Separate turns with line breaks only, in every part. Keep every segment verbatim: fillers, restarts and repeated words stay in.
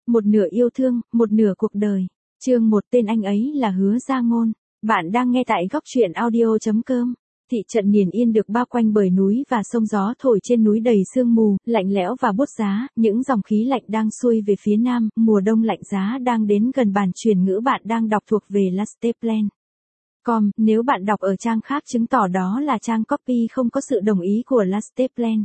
Một nửa yêu thương, một nửa cuộc đời. Chương một, tên anh ấy là Hứa Gia Ngôn. Bạn đang nghe tại góc truyện audio chấm com. Thị trận Điền Yên được bao quanh bởi núi và sông, gió thổi trên núi đầy sương mù, lạnh lẽo và buốt giá, những dòng khí lạnh đang xuôi về phía nam, mùa đông lạnh giá đang đến gần. Bản truyền ngữ bạn đang đọc thuộc về Lasteplan chấm com, nếu bạn đọc ở trang khác chứng tỏ đó là trang copy không có sự đồng ý của Lasteplan.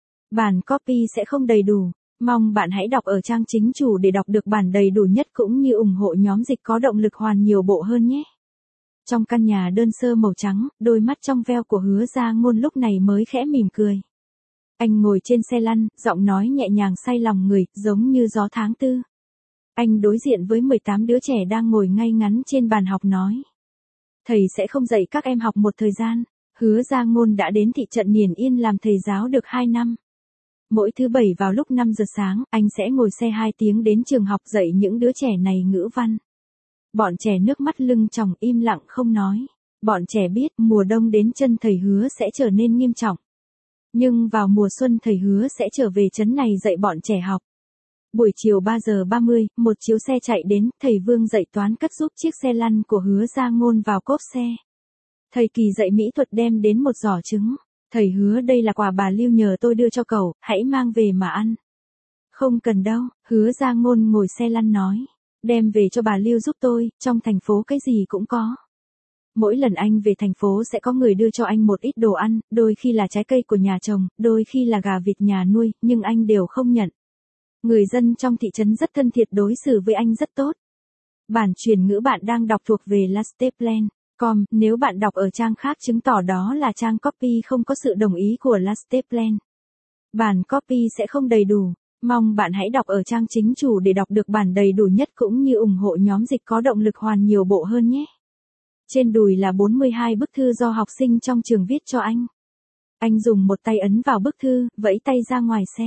Bản copy sẽ không đầy đủ. Mong bạn hãy đọc ở trang chính chủ để đọc được bản đầy đủ nhất cũng như ủng hộ nhóm dịch có động lực hoàn nhiều bộ hơn nhé. Trong căn nhà đơn sơ màu trắng, đôi mắt trong veo của Hứa Gia Ngôn lúc này mới khẽ mỉm cười. Anh ngồi trên xe lăn, giọng nói nhẹ nhàng say lòng người, giống như gió tháng tư. Anh đối diện với mười tám đứa trẻ đang ngồi ngay ngắn trên bàn học nói. Thầy sẽ không dạy các em học một thời gian. Hứa Gia Ngôn đã đến thị trận Điền Yên làm thầy giáo được hai năm. Mỗi thứ bảy vào lúc năm giờ sáng, anh sẽ ngồi xe hai tiếng đến trường học dạy những đứa trẻ này ngữ văn. Bọn trẻ nước mắt lưng tròng im lặng không nói. Bọn trẻ biết mùa đông đến chân thầy Hứa sẽ trở nên nghiêm trọng. Nhưng vào mùa xuân thầy Hứa sẽ trở về trấn này dạy bọn trẻ học. Buổi chiều ba giờ ba mươi, một chiếu xe chạy đến, thầy Vương dạy toán cất giúp chiếc xe lăn của Hứa Gia Ngôn vào cốp xe. Thầy Kỳ dạy mỹ thuật đem đến một giỏ trứng. Thầy Hứa đây là quà bà Lưu nhờ tôi đưa cho cậu, hãy mang về mà ăn. Không cần đâu, Hứa Gia Ngôn ngồi xe lăn nói. Đem về cho bà Lưu giúp tôi, trong thành phố cái gì cũng có. Mỗi lần anh về thành phố sẽ có người đưa cho anh một ít đồ ăn, đôi khi là trái cây của nhà trồng, đôi khi là gà vịt nhà nuôi, nhưng anh đều không nhận. Người dân trong thị trấn rất thân thiện đối xử với anh rất tốt. Bản truyền ngữ bạn đang đọc thuộc về Lasteplan chấm com, nếu bạn đọc ở trang khác chứng tỏ đó là trang copy không có sự đồng ý của Lasteplan. Bản copy sẽ không đầy đủ. Mong bạn hãy đọc ở trang chính chủ để đọc được bản đầy đủ nhất cũng như ủng hộ nhóm dịch có động lực hoàn nhiều bộ hơn nhé. Trên đùi là bốn mươi hai bức thư do học sinh trong trường viết cho anh. Anh dùng một tay ấn vào bức thư, vẫy tay ra ngoài xe.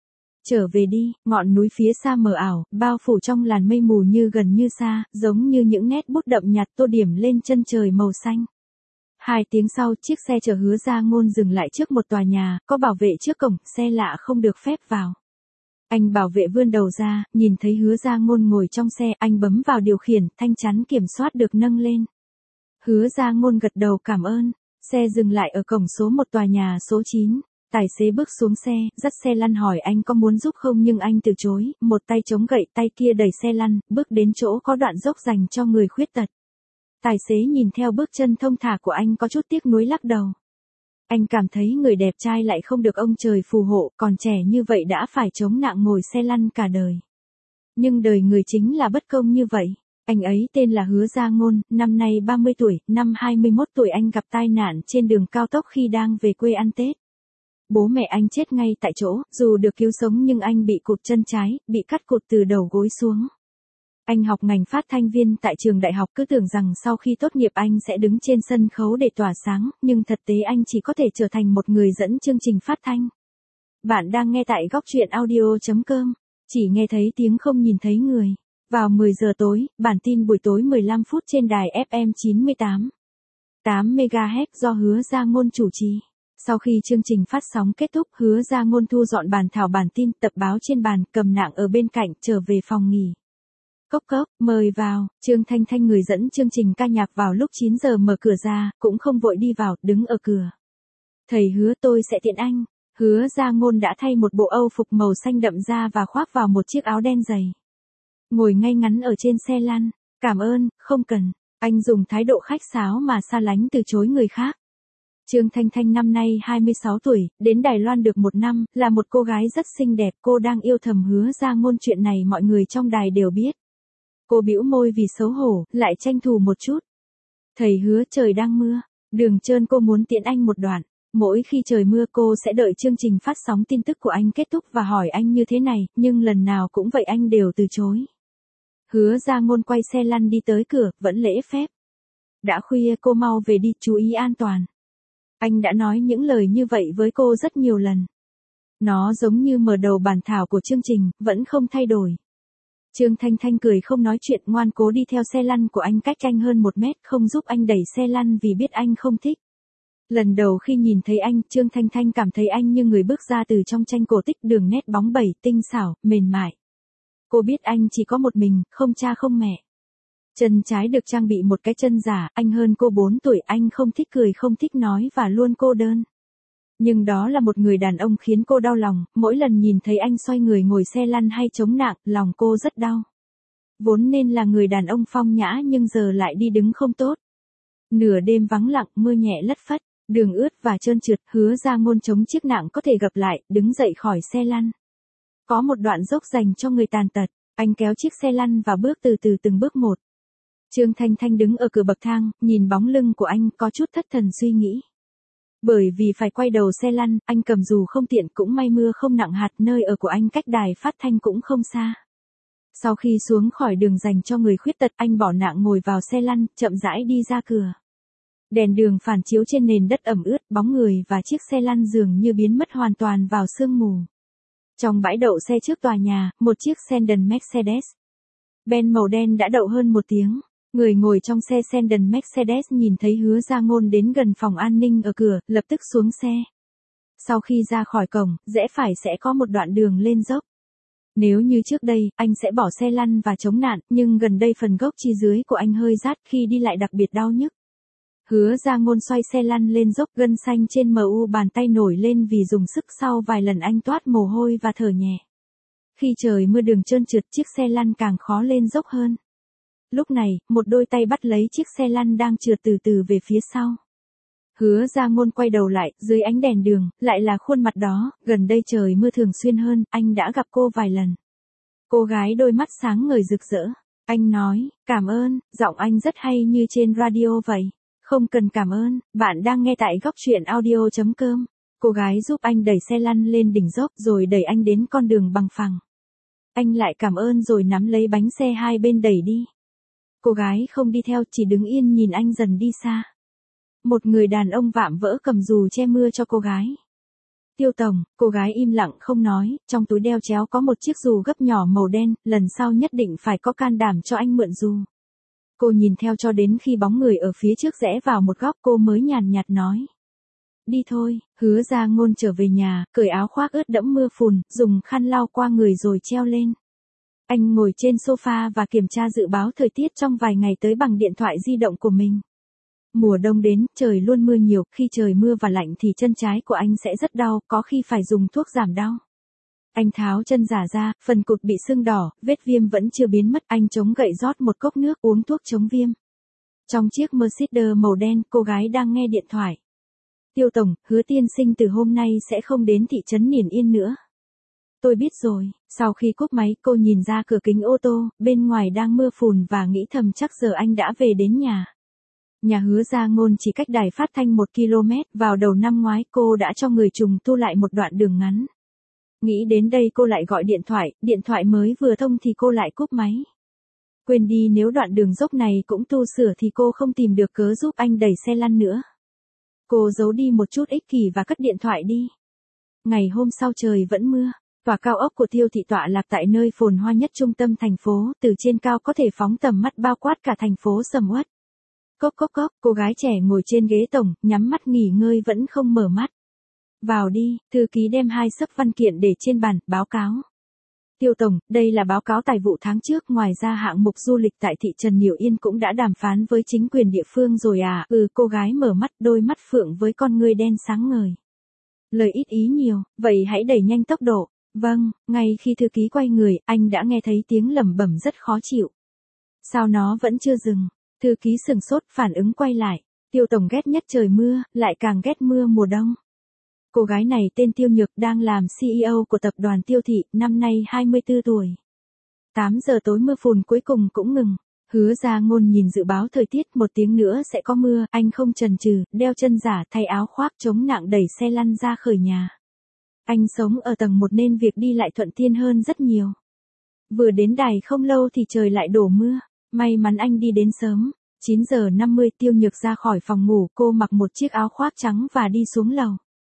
Trở về đi, ngọn núi phía xa mờ ảo, bao phủ trong làn mây mù như gần như xa, giống như những nét bút đậm nhạt tô điểm lên chân trời màu xanh. Hai tiếng sau, chiếc xe chở Hứa Gia Ngôn dừng lại trước một tòa nhà, có bảo vệ trước cổng, xe lạ không được phép vào. Anh bảo vệ vươn đầu ra, nhìn thấy Hứa Gia Ngôn ngồi trong xe, anh bấm vào điều khiển, thanh chắn kiểm soát được nâng lên. Hứa Gia Ngôn gật đầu cảm ơn, xe dừng lại ở cổng số một tòa nhà số chín. Tài xế bước xuống xe, dắt xe lăn hỏi anh có muốn giúp không nhưng anh từ chối, một tay chống gậy tay kia đẩy xe lăn, bước đến chỗ có đoạn dốc dành cho người khuyết tật. Tài xế nhìn theo bước chân thông thả của anh có chút tiếc nuối lắc đầu. Anh cảm thấy người đẹp trai lại không được ông trời phù hộ, còn trẻ như vậy đã phải chống nặng ngồi xe lăn cả đời. Nhưng đời người chính là bất công như vậy. Anh ấy tên là Hứa Gia Ngôn, năm nay ba mươi tuổi, năm hai mươi mốt tuổi anh gặp tai nạn trên đường cao tốc khi đang về quê ăn Tết. Bố mẹ anh chết ngay tại chỗ, dù được cứu sống nhưng anh bị cụt chân trái, bị cắt cụt từ đầu gối xuống. Anh học ngành phát thanh viên tại trường đại học cứ tưởng rằng sau khi tốt nghiệp anh sẽ đứng trên sân khấu để tỏa sáng, nhưng thực tế anh chỉ có thể trở thành một người dẫn chương trình phát thanh. Bạn đang nghe tại góc truyện audio chấm com, chỉ nghe thấy tiếng không nhìn thấy người. Vào mười giờ tối, bản tin buổi tối mười lăm phút trên đài ép em chín mươi tám phẩy tám mê ga héc do Hứa Gia Ngôn chủ trì. Sau khi chương trình phát sóng kết thúc, Hứa Gia Ngôn thu dọn bàn thảo bản tin, tập báo trên bàn, cầm nạng ở bên cạnh, trở về phòng nghỉ. Cốc cốc, mời vào, Trương Thanh Thanh người dẫn chương trình ca nhạc vào lúc chín giờ mở cửa ra, cũng không vội đi vào, đứng ở cửa. Thầy Hứa tôi sẽ tiện anh. Hứa Gia Ngôn đã thay một bộ âu phục màu xanh đậm da và khoác vào một chiếc áo đen dày. Ngồi ngay ngắn ở trên xe lăn, cảm ơn, không cần, anh dùng thái độ khách sáo mà xa lánh từ chối người khác. Trương Thanh Thanh năm nay hai mươi sáu tuổi, đến Đài Loan được một năm, là một cô gái rất xinh đẹp, cô đang yêu thầm Hứa Gia Ngôn, chuyện này mọi người trong đài đều biết. Cô bĩu môi vì xấu hổ, lại tranh thủ một chút. Thầy Hứa trời đang mưa, đường trơn cô muốn tiễn anh một đoạn, mỗi khi trời mưa cô sẽ đợi chương trình phát sóng tin tức của anh kết thúc và hỏi anh như thế này, nhưng lần nào cũng vậy anh đều từ chối. Hứa Gia Ngôn quay xe lăn đi tới cửa, vẫn lễ phép. Đã khuya cô mau về đi, chú ý an toàn. Anh đã nói những lời như vậy với cô rất nhiều lần. Nó giống như mở đầu bản thảo của chương trình, vẫn không thay đổi. Trương Thanh Thanh cười không nói chuyện, ngoan cố đi theo xe lăn của anh, cách anh hơn một mét, không giúp anh đẩy xe lăn vì biết anh không thích. Lần đầu khi nhìn thấy anh, Trương Thanh Thanh cảm thấy anh như người bước ra từ trong tranh cổ tích, đường nét bóng bẩy, tinh xảo, mềm mại. Cô biết anh chỉ có một mình, không cha không mẹ. Chân trái được trang bị một cái chân giả, anh hơn cô bốn tuổi, anh không thích cười không thích nói và luôn cô đơn. Nhưng đó là một người đàn ông khiến cô đau lòng, mỗi lần nhìn thấy anh xoay người ngồi xe lăn hay chống nạng, lòng cô rất đau. Vốn nên là người đàn ông phong nhã nhưng giờ lại đi đứng không tốt. Nửa đêm vắng lặng, mưa nhẹ lất phất, đường ướt và trơn trượt, Hứa Ra Ngôn chống chiếc nạng có thể gập lại, đứng dậy khỏi xe lăn. Có một đoạn dốc dành cho người tàn tật, anh kéo chiếc xe lăn và bước từ từ từng bước một. Trương Thanh Thanh đứng ở cửa bậc thang, nhìn bóng lưng của anh có chút thất thần suy nghĩ. Bởi vì phải quay đầu xe lăn, anh cầm dù không tiện, cũng may mưa không nặng hạt, nơi ở của anh cách đài phát thanh cũng không xa. Sau khi xuống khỏi đường dành cho người khuyết tật, anh bỏ nạng ngồi vào xe lăn, chậm rãi đi ra cửa. Đèn đường phản chiếu trên nền đất ẩm ướt, bóng người và chiếc xe lăn dường như biến mất hoàn toàn vào sương mù. Trong bãi đậu xe trước tòa nhà, một chiếc sedan Mercedes-Benz màu đen đã đậu hơn một tiếng. Người ngồi trong xe sedan Mercedes nhìn thấy Hứa Ra Ngôn đến gần phòng an ninh ở cửa, lập tức xuống xe. Sau khi ra khỏi cổng, rẽ phải sẽ có một đoạn đường lên dốc. Nếu như trước đây, anh sẽ bỏ xe lăn và chống nạn, nhưng gần đây phần gốc chi dưới của anh hơi rát, khi đi lại đặc biệt đau nhức. Hứa Ra Ngôn xoay xe lăn lên dốc, gân xanh trên mu bàn tay nổi lên vì dùng sức, sau vài lần anh toát mồ hôi và thở nhẹ. Khi trời mưa đường trơn trượt, chiếc xe lăn càng khó lên dốc hơn. Lúc này, một đôi tay bắt lấy chiếc xe lăn đang trượt từ từ về phía sau. Hứa Ra Ngôn quay đầu lại, dưới ánh đèn đường, lại là khuôn mặt đó, gần đây trời mưa thường xuyên hơn, anh đã gặp cô vài lần. Cô gái đôi mắt sáng ngời rực rỡ. Anh nói, cảm ơn, giọng anh rất hay như trên radio vậy. Không cần cảm ơn, bạn đang nghe tại góc truyện audio chấm com. Cô gái giúp anh đẩy xe lăn lên đỉnh dốc rồi đẩy anh đến con đường bằng phẳng. Anh lại cảm ơn rồi nắm lấy bánh xe hai bên đẩy đi. Cô gái không đi theo, chỉ đứng yên nhìn anh dần đi xa. Một người đàn ông vạm vỡ cầm dù che mưa cho cô gái. Tiêu Tổng, cô gái im lặng không nói, trong túi đeo chéo có một chiếc dù gấp nhỏ màu đen, lần sau nhất định phải có can đảm cho anh mượn dù. Cô nhìn theo cho đến khi bóng người ở phía trước rẽ vào một góc, cô mới nhàn nhạt nói. Đi thôi. Hứa Ra Ngôn trở về nhà, cởi áo khoác ướt đẫm mưa phùn, dùng khăn lau qua người rồi treo lên. Anh ngồi trên sofa và kiểm tra dự báo thời tiết trong vài ngày tới bằng điện thoại di động của mình. Mùa đông đến, trời luôn mưa nhiều, khi trời mưa và lạnh thì chân trái của anh sẽ rất đau, có khi phải dùng thuốc giảm đau. Anh tháo chân giả ra, phần cụt bị sưng đỏ, vết viêm vẫn chưa biến mất, anh chống gậy rót một cốc nước uống thuốc chống viêm. Trong chiếc Mercedes màu đen, cô gái đang nghe điện thoại. Tiêu Tổng, Hứa tiên sinh từ hôm nay sẽ không đến thị trấn Điền Yên nữa. Tôi biết rồi. Sau khi cúp máy, cô nhìn ra cửa kính ô tô, bên ngoài đang mưa phùn và nghĩ thầm chắc giờ anh đã về đến nhà. Nhà Hứa Ra Ngôn chỉ cách đài phát thanh một ki lô mét, vào đầu năm ngoái cô đã cho người trùng tu lại một đoạn đường ngắn. Nghĩ đến đây cô lại gọi điện thoại, điện thoại mới vừa thông thì cô lại cúp máy. Quên đi, nếu đoạn đường dốc này cũng tu sửa thì cô không tìm được cớ giúp anh đẩy xe lăn nữa. Cô giấu đi một chút ích kỷ và cất điện thoại đi. Ngày hôm sau trời vẫn mưa. Tòa cao ốc của Tiêu thị tọa lạc tại nơi phồn hoa nhất trung tâm thành phố, từ trên cao có thể phóng tầm mắt bao quát cả thành phố sầm uất. Cốc cốc cốc, cô gái trẻ ngồi trên ghế tổng, nhắm mắt nghỉ ngơi vẫn không mở mắt. Vào đi, thư ký đem hai xấp văn kiện để trên bàn, báo cáo. Tiêu Tổng, đây là báo cáo tài vụ tháng trước, ngoài ra hạng mục du lịch tại thị trấn Điền Yên cũng đã đàm phán với chính quyền địa phương rồi à? Ừ, cô gái mở mắt, đôi mắt phượng với con ngươi đen sáng ngời. Lời ít ý nhiều, vậy hãy đẩy nhanh tốc độ. Vâng, ngay khi thư ký quay người, anh đã nghe thấy tiếng lẩm bẩm rất khó chịu. Sao nó vẫn chưa dừng? Thư ký sừng sốt, phản ứng quay lại. Tiêu Tổng ghét nhất trời mưa, lại càng ghét mưa mùa đông. Cô gái này tên Tiêu Nhược, đang làm xê e ô của tập đoàn Tiêu thị, năm nay hai mươi tư tuổi. tám giờ tối mưa phùn cuối cùng cũng ngừng. Hứa Ra Ngôn nhìn dự báo thời tiết, một tiếng nữa sẽ có mưa, anh không chần chừ, đeo chân giả, thay áo khoác chống nặng đẩy xe lăn ra khỏi nhà. Anh sống ở tầng một nên việc đi lại thuận tiện hơn rất nhiều. Vừa đến đài không lâu thì trời lại đổ mưa, may mắn anh đi đến sớm. chín giờ năm mươi Tiêu Nhược ra khỏi phòng ngủ, cô mặc một chiếc áo khoác trắng và đi xuống lầu.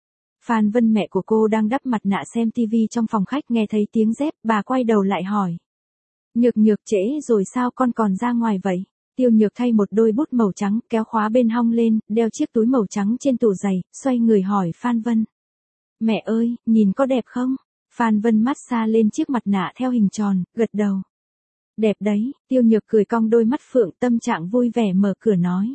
Phan Vân, mẹ của cô, đang đắp mặt nạ xem tivi trong phòng khách, nghe thấy tiếng dép, bà quay đầu lại hỏi. Nhược Nhược, trễ rồi sao con còn ra ngoài vậy? Tiêu Nhược thay một đôi bút màu trắng, kéo khóa bên hông lên, đeo chiếc túi màu trắng trên tủ giày, xoay người hỏi Phan Vân. Mẹ ơi, nhìn có đẹp không? Phan Vân massage lên chiếc mặt nạ theo hình tròn, gật đầu. Đẹp đấy, Tiêu Nhược cười cong đôi mắt phượng, tâm trạng vui vẻ mở cửa nói.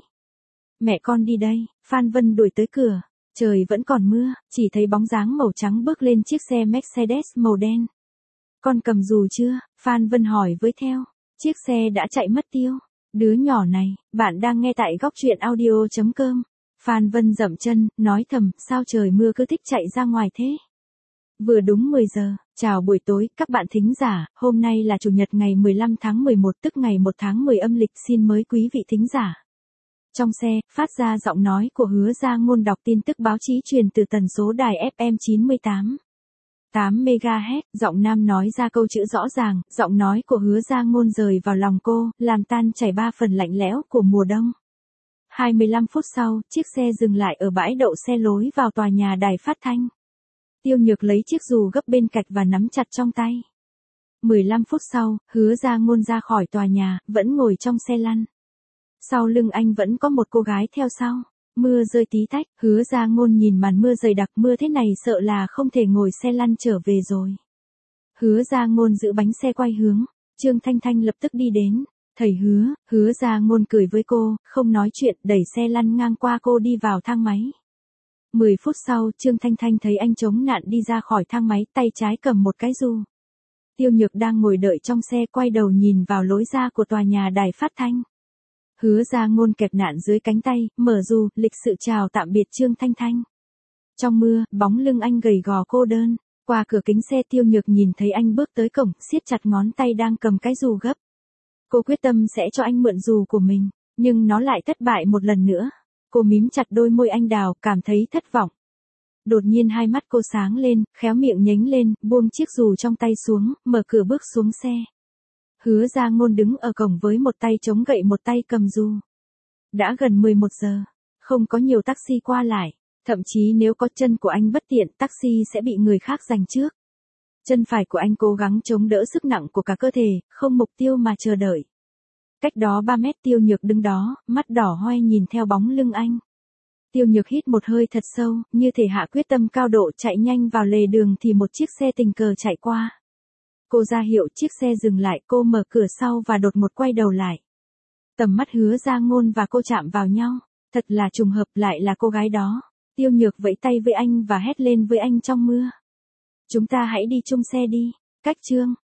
Mẹ con đi đây. Phan Vân đuổi tới cửa. Trời vẫn còn mưa, chỉ thấy bóng dáng màu trắng bước lên chiếc xe Mercedes màu đen. Con cầm dù chưa? Phan Vân hỏi với theo. Chiếc xe đã chạy mất tiêu. Đứa nhỏ này, bạn đang nghe tại góc truyện audio chấm com. Phan Vân dậm chân, nói thầm, sao trời mưa cứ thích chạy ra ngoài thế? Vừa đúng mười giờ, chào buổi tối, các bạn thính giả, hôm nay là Chủ nhật ngày mười lăm tháng mười một tức ngày một tháng mười âm lịch, xin mời quý vị thính giả. Trong xe, phát ra giọng nói của Hứa Gia Ngôn đọc tin tức báo chí truyền từ tần số đài ép em chín mươi tám. tám mê ga héc, giọng nam nói ra câu chữ rõ ràng, giọng nói của Hứa Gia Ngôn rời vào lòng cô, làm tan chảy ba phần lạnh lẽo của mùa đông. hai mươi lăm phút sau, chiếc xe dừng lại ở bãi đậu xe lối vào tòa nhà đài phát thanh. Tiêu Nhược lấy chiếc dù gấp bên cạnh và nắm chặt trong tay. mười lăm phút sau, Hứa Gia Ngôn ra khỏi tòa nhà, vẫn ngồi trong xe lăn. Sau lưng anh vẫn có một cô gái theo sau. Mưa rơi tí tách, Hứa Gia Ngôn nhìn màn mưa dày đặc, mưa thế này sợ là không thể ngồi xe lăn trở về rồi. Hứa Gia Ngôn giữ bánh xe quay hướng, Trương Thanh Thanh lập tức đi đến. Thầy Hứa, Hứa Gia Ngôn cười với cô, không nói chuyện, đẩy xe lăn ngang qua cô đi vào thang máy. mười phút sau, Trương Thanh Thanh thấy anh chống nạn đi ra khỏi thang máy, tay trái cầm một cái dù. Tiêu Nhược đang ngồi đợi trong xe, quay đầu nhìn vào lối ra của tòa nhà đài phát thanh. Hứa Gia Ngôn kẹp nạn dưới cánh tay, mở dù, lịch sự chào tạm biệt Trương Thanh Thanh. Trong mưa, bóng lưng anh gầy gò cô đơn. Qua cửa kính xe, Tiêu Nhược nhìn thấy anh bước tới cổng, siết chặt ngón tay đang cầm cái dù gấp. Cô quyết tâm sẽ cho anh mượn dù của mình, nhưng nó lại thất bại một lần nữa. Cô mím chặt đôi môi anh đào, cảm thấy thất vọng. Đột nhiên hai mắt cô sáng lên, khéo miệng nhếch lên, buông chiếc dù trong tay xuống, mở cửa bước xuống xe. Hứa Gia Ngôn đứng ở cổng với một tay chống gậy một tay cầm dù. Đã gần mười một giờ, không có nhiều taxi qua lại, thậm chí nếu có chân của anh bất tiện, taxi sẽ bị người khác giành trước. Chân phải của anh cố gắng chống đỡ sức nặng của cả cơ thể, không mục tiêu mà chờ đợi. Cách đó ba mét, Tiêu Nhược đứng đó, mắt đỏ hoe nhìn theo bóng lưng anh. Tiêu Nhược hít một hơi thật sâu, như thể hạ quyết tâm cao độ, chạy nhanh vào lề đường thì một chiếc xe tình cờ chạy qua. Cô ra hiệu chiếc xe dừng lại, cô mở cửa sau và đột ngột quay đầu lại. Tầm mắt Hứa Gia Ngôn và cô chạm vào nhau, thật là trùng hợp, lại là cô gái đó. Tiêu Nhược vẫy tay với anh và hét lên với anh trong mưa. Chúng ta hãy đi chung xe đi. Cách Trương